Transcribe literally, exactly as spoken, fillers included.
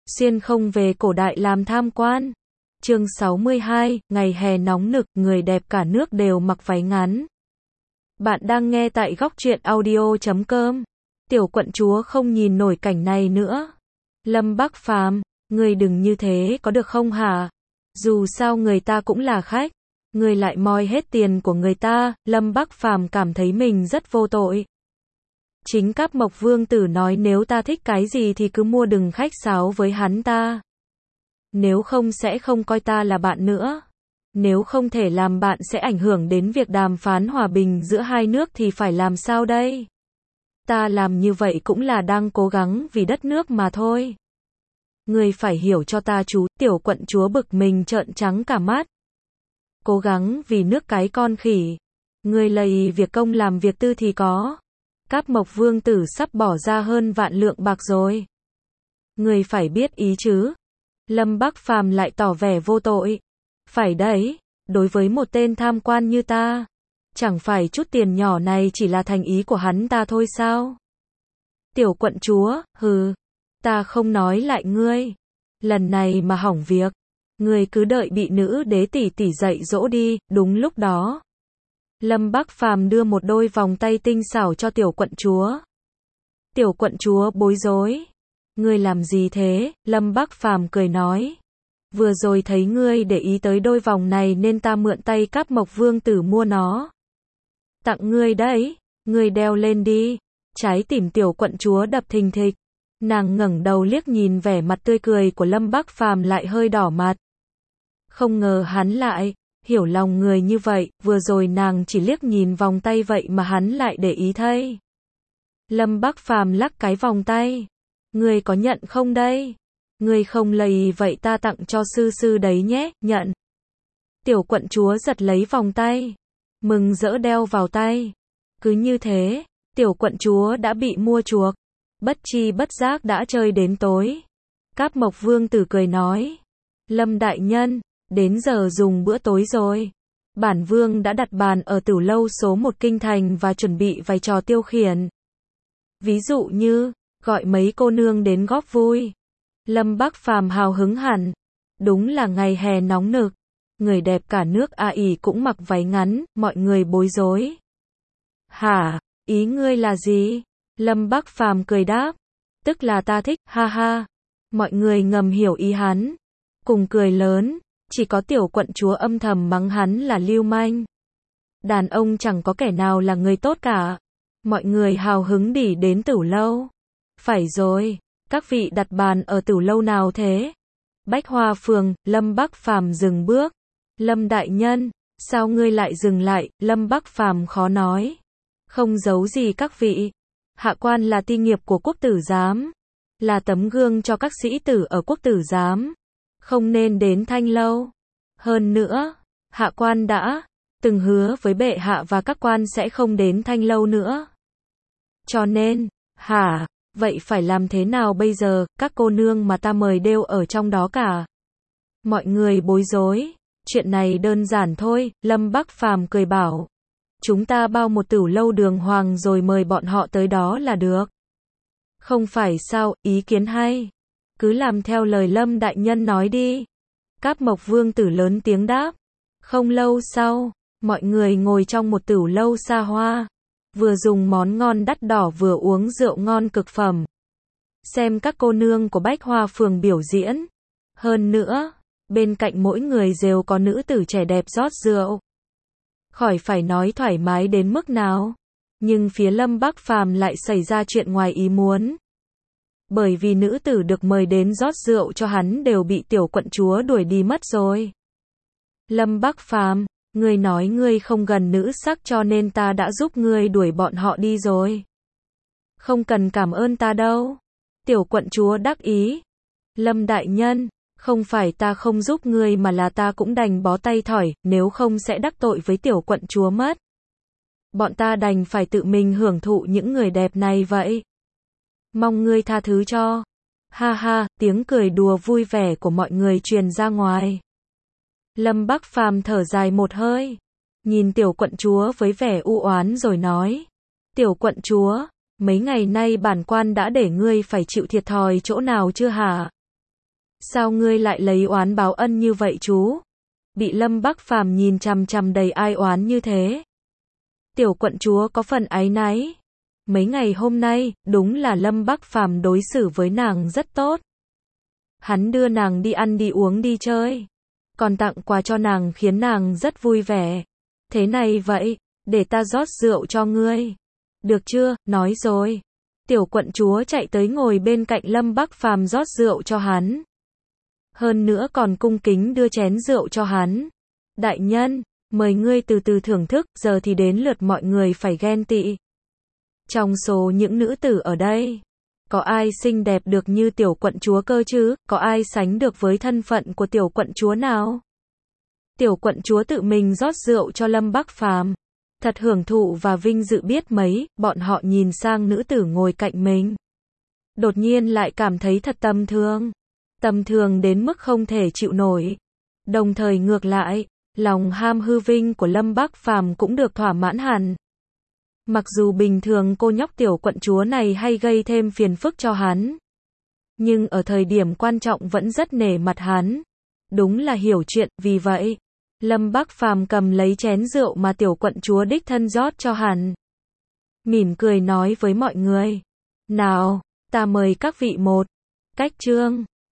xuyên không về cổ đại làm tham quan. Chương sáu mươi hai, ngày hè nóng nực, người đẹp cả nước đều mặc váy ngắn. Bạn đang nghe tại góc truyện audio chấm com. Tiểu quận chúa không nhìn nổi cảnh này nữa. Lâm Bắc Phàm, ngươi đừng như thế có được không hả? Dù sao người ta cũng là khách, ngươi lại moi hết tiền của người ta. Lâm Bắc Phàm cảm thấy mình rất vô tội. Chính Cáp Mộc Vương tử nói nếu ta thích cái gì thì cứ mua, đừng khách sáo với hắn ta. Nếu không sẽ không coi ta là bạn nữa. Nếu không thể làm bạn sẽ ảnh hưởng đến việc đàm phán hòa bình giữa hai nước thì phải làm sao đây? Ta làm như vậy cũng là đang cố gắng vì đất nước mà thôi. Ngươi phải hiểu cho ta chú. Tiểu quận chúa bực mình trợn trắng cả mắt. Cố gắng vì nước cái con khỉ. Ngươi lầy việc công làm việc tư thì có. Cáp Mộc Vương tử sắp bỏ ra hơn vạn lượng bạc rồi. Ngươi phải biết ý chứ. Lâm Bắc Phàm lại tỏ vẻ vô tội. Phải đấy, đối với một tên tham quan như ta, chẳng phải chút tiền nhỏ này chỉ là thành ý của hắn ta thôi sao? Tiểu quận chúa, hừ, ta không nói lại ngươi. Lần này mà hỏng việc, ngươi cứ đợi bị nữ đế tỷ tỷ dạy dỗ đi. Đúng lúc đó, Lâm Bắc Phàm đưa một đôi vòng tay tinh xảo cho tiểu quận chúa. Tiểu quận chúa bối rối. Ngươi làm gì thế? Lâm Bắc Phàm cười nói. Vừa rồi thấy ngươi để ý tới đôi vòng này nên ta mượn tay Cáp Mộc Vương tử mua nó. Tặng ngươi đấy, ngươi đeo lên đi. Trái tim tiểu quận chúa đập thình thịch. Nàng ngẩng đầu liếc nhìn vẻ mặt tươi cười của Lâm Bắc Phàm lại hơi đỏ mặt. Không ngờ hắn lại hiểu lòng người như vậy, vừa rồi nàng chỉ liếc nhìn vòng tay vậy mà hắn lại để ý thay. Lâm Bắc Phàm lắc cái vòng tay. Ngươi có nhận không đây? Ngươi không lấy vậy ta tặng cho sư sư đấy nhé. Nhận. Tiểu quận chúa giật lấy vòng tay, mừng rỡ đeo vào tay. Cứ như thế, tiểu quận chúa đã bị mua chuộc. Bất chi bất giác đã chơi đến tối. Cáp Mộc Vương tử cười nói. Lâm đại nhân, đến giờ dùng bữa tối rồi. Bản vương đã đặt bàn ở Tửu lâu số một kinh thành và chuẩn bị vài trò tiêu khiển. Ví dụ như gọi mấy cô nương đến góp vui. Lâm Bắc Phàm hào hứng hẳn. Đúng là ngày hè nóng nực. Người đẹp cả nước A ỉ cũng mặc váy ngắn, mọi người bối rối. Hả, ý ngươi là gì? Lâm Bắc Phàm cười đáp. Tức là ta thích, ha ha. Mọi người ngầm hiểu ý hắn. Cùng cười lớn, chỉ có tiểu quận chúa âm thầm mắng hắn là lưu manh. Đàn ông chẳng có kẻ nào là người tốt cả. Mọi người hào hứng đỉ đến Tửu lâu. Phải rồi, các vị đặt bàn ở Tửu lâu nào thế? Bách Hoa Phường. Lâm Bắc Phàm dừng bước. Lâm đại nhân, sao ngươi lại dừng lại? Lâm Bắc Phàm khó nói. Không giấu gì các vị. Hạ quan là ti nghiệp của quốc tử giám. Là tấm gương cho các sĩ tử ở quốc tử giám. Không nên đến Thanh lâu. Hơn nữa, hạ quan đã từng hứa với bệ hạ và các quan sẽ không đến Thanh lâu nữa. Cho nên, hả? Vậy phải làm thế nào bây giờ? Các cô nương mà ta mời đều ở trong đó cả. Mọi người bối rối. Chuyện này đơn giản thôi. Lâm Bắc Phàm cười bảo. Chúng ta bao một Tửu lâu đường hoàng rồi mời bọn họ tới đó là được. Không phải sao? Ý kiến hay. Cứ làm theo lời Lâm đại nhân nói đi. Cáp Mộc Vương tử lớn tiếng đáp. Không lâu sau, mọi người ngồi trong một Tửu lâu xa hoa. Vừa dùng món ngon đắt đỏ vừa uống rượu ngon cực phẩm. Xem các cô nương của Bách Hoa Phường biểu diễn. Hơn nữa, bên cạnh mỗi người đều có nữ tử trẻ đẹp rót rượu. Khỏi phải nói thoải mái đến mức nào. Nhưng phía Lâm Bắc Phàm lại xảy ra chuyện ngoài ý muốn. Bởi vì nữ tử được mời đến rót rượu cho hắn đều bị tiểu quận chúa đuổi đi mất rồi. Lâm Bắc Phàm, ngươi nói ngươi không gần nữ sắc cho nên ta đã giúp ngươi đuổi bọn họ đi rồi. Không cần cảm ơn ta đâu. Tiểu quận chúa đắc ý. Lâm đại nhân, không phải ta không giúp ngươi mà là ta cũng đành bó tay thỏi, nếu không sẽ đắc tội với tiểu quận chúa mất. Bọn ta đành phải tự mình hưởng thụ những người đẹp này vậy. Mong ngươi tha thứ cho. Ha ha, tiếng cười đùa vui vẻ của mọi người truyền ra ngoài. Lâm Bắc Phàm thở dài một hơi. Nhìn tiểu quận chúa với vẻ u oán rồi nói. Tiểu quận chúa, mấy ngày nay bản quan đã để ngươi phải chịu thiệt thòi chỗ nào chưa hả? Sao ngươi lại lấy oán báo ân như vậy chú? Bị Lâm Bắc Phàm nhìn chằm chằm đầy ai oán như thế. Tiểu quận chúa có phần áy náy. Mấy ngày hôm nay, đúng là Lâm Bắc Phàm đối xử với nàng rất tốt. Hắn đưa nàng đi ăn đi uống đi chơi, còn tặng quà cho nàng khiến nàng rất vui vẻ. Thế này vậy, để ta rót rượu cho ngươi. Được chưa, nói rồi. Tiểu quận chúa chạy tới ngồi bên cạnh Lâm Bắc Phàm rót rượu cho hắn. Hơn nữa còn cung kính đưa chén rượu cho hắn. Đại nhân, mời ngươi từ từ thưởng thức, giờ thì đến lượt mọi người phải ghen tị. Trong số những nữ tử ở đây, có ai xinh đẹp được như tiểu quận chúa cơ chứ, có ai sánh được với thân phận của tiểu quận chúa nào? Tiểu quận chúa tự mình rót rượu cho Lâm Bắc Phàm, thật hưởng thụ và vinh dự biết mấy, bọn họ nhìn sang nữ tử ngồi cạnh mình. Đột nhiên lại cảm thấy thật tầm thường. Tầm thường đến mức không thể chịu nổi. Đồng thời ngược lại, lòng ham hư vinh của Lâm Bắc Phàm cũng được thỏa mãn hẳn. Mặc dù bình thường cô nhóc tiểu quận chúa này hay gây thêm phiền phức cho hắn, nhưng ở thời điểm quan trọng vẫn rất nể mặt hắn. Đúng là hiểu chuyện, vì vậy, Lâm Bắc Phàm cầm lấy chén rượu mà tiểu quận chúa đích thân rót cho hắn. Mỉm cười nói với mọi người, nào, ta mời các vị một cách trương.